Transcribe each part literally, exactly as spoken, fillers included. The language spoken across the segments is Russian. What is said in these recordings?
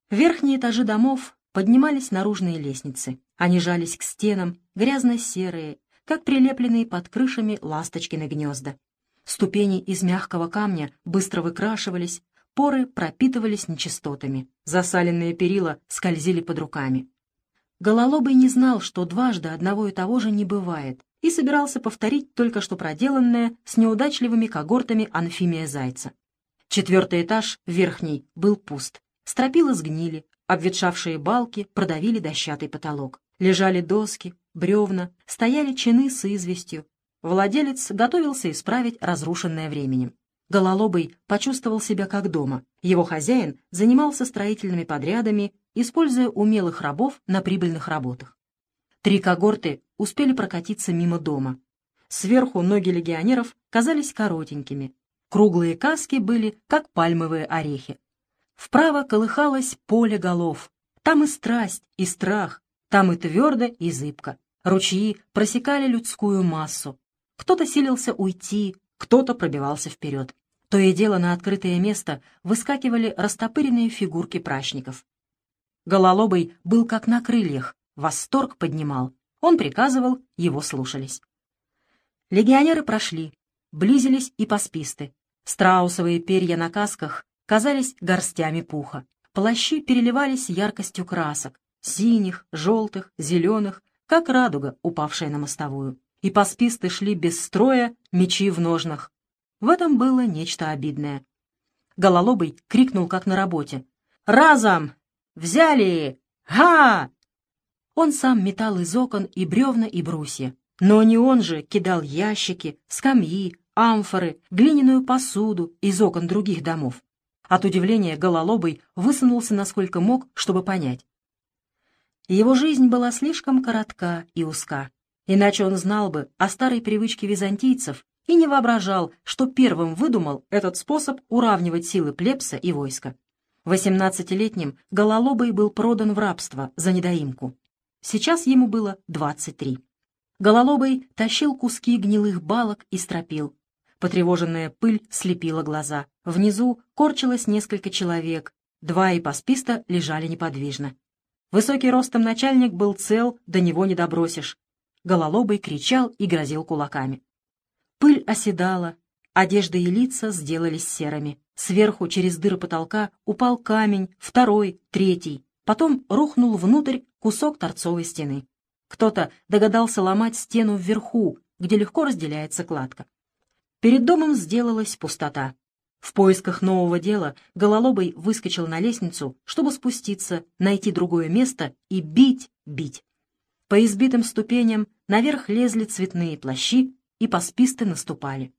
В верхние этажи домов поднимались наружные лестницы. Они жались к стенам, грязно-серые, как прилепленные под крышами ласточкины гнезда. Ступени из мягкого камня быстро выкрашивались, поры пропитывались нечистотами, засаленные перила скользили под руками. Гололобый не знал, что дважды одного и того же не бывает, и собирался повторить только что проделанное с неудачливыми когортами Анфимия Зайца. Четвертый этаж, верхний, был пуст. Стропила сгнили, обветшавшие балки продавили дощатый потолок. Лежали доски, бревна, стояли чины с известью. Владелец готовился исправить разрушенное временем. Гололобый почувствовал себя как дома. Его хозяин занимался строительными подрядами, используя умелых рабов на прибыльных работах. Три когорты успели прокатиться мимо дома. Сверху ноги легионеров казались коротенькими. Круглые каски были, как пальмовые орехи. Вправо колыхалось поле голов. Там и страсть, и страх, там и твердо, и зыбко. Ручьи просекали людскую массу. Кто-то силился уйти, кто-то пробивался вперед. То и дело на открытое место выскакивали растопыренные фигурки прачников. Гололобый был как на крыльях, восторг поднимал. Он приказывал, его слушались. Легионеры прошли, близились и пасписты. Страусовые перья на касках казались горстями пуха. Плащи переливались яркостью красок, синих, желтых, зеленых, как радуга, упавшая на мостовую. И пасписты шли без строя, мечи в ножнах. В этом было нечто обидное. Гололобый крикнул, как на работе: «Разом! Взяли! Га!» Он сам метал из окон и бревна, и брусья. Но не он же кидал ящики, скамьи, амфоры, глиняную посуду из окон других домов. От удивления Гололобый высунулся насколько мог, чтобы понять. Его жизнь была слишком коротка и узка. Иначе он знал бы о старой привычке византийцев и не воображал, что первым выдумал этот способ уравнивать силы плебса и войска. Восемнадцатилетним Гололобый был продан в рабство за недоимку. Сейчас ему было двадцать три. Гололобый тащил куски гнилых балок и стропил. Потревоженная пыль слепила глаза. Внизу корчилось несколько человек. Два иппасписта лежали неподвижно. Высокий ростом начальник был цел, до него не добросишь. Гололобый кричал и грозил кулаками. Пыль оседала, одежды и лица сделались серыми. Сверху через дыры потолка упал камень, второй, третий. Потом рухнул внутрь кусок торцовой стены. Кто-то догадался ломать стену вверху, где легко разделяется кладка. Перед домом сделалась пустота. В поисках нового дела Гололобый выскочил на лестницу, чтобы спуститься, найти другое место и бить, бить. По избитым ступеням наверх лезли цветные плащи, и пасписты наступали.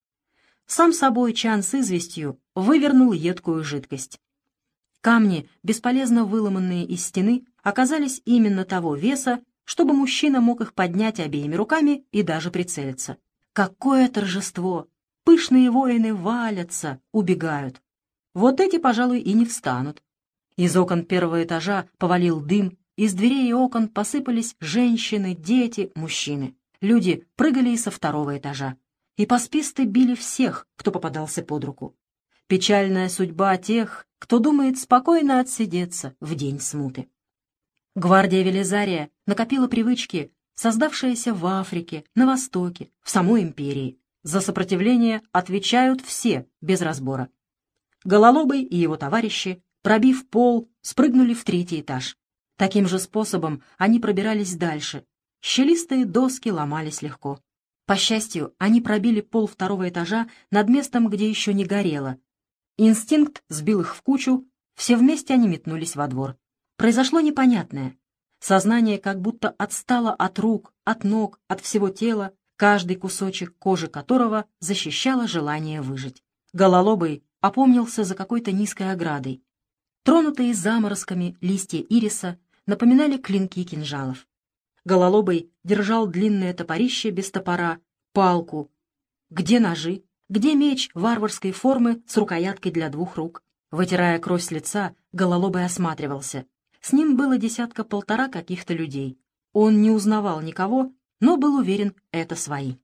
Сам собой чан с известью вывернул едкую жидкость. Камни, бесполезно выломанные из стены, оказались именно того веса, чтобы мужчина мог их поднять обеими руками и даже прицелиться. Какое торжество! Пышные воины валятся, убегают. Вот эти, пожалуй, и не встанут. Из окон первого этажа повалил дым, из дверей и окон посыпались женщины, дети, мужчины. Люди прыгали и со второго этажа. И пасписты били всех, кто попадался под руку. Печальная судьба тех, кто думает спокойно отсидеться в день смуты. Гвардия Велизария накопила привычки, создавшиеся в Африке, на Востоке, в самой империи. За сопротивление отвечают все, без разбора. Гололобый и его товарищи, пробив пол, спрыгнули в третий этаж. Таким же способом они пробирались дальше. Щелистые доски ломались легко. По счастью, они пробили пол второго этажа над местом, где еще не горело. Инстинкт сбил их в кучу, все вместе они метнулись во двор. Произошло непонятное. Сознание как будто отстало от рук, от ног, от всего тела, каждый кусочек кожи которого защищало желание выжить. Гололобый опомнился за какой-то низкой оградой. Тронутые заморозками листья ириса напоминали клинки кинжалов. Гололобый держал длинное топорище без топора, палку. Где ножи? Где меч варварской формы с рукояткой для двух рук? Вытирая кровь с лица, Гололобый осматривался. С ним было десятка-полтора каких-то людей. Он не узнавал никого, но был уверен, это свои.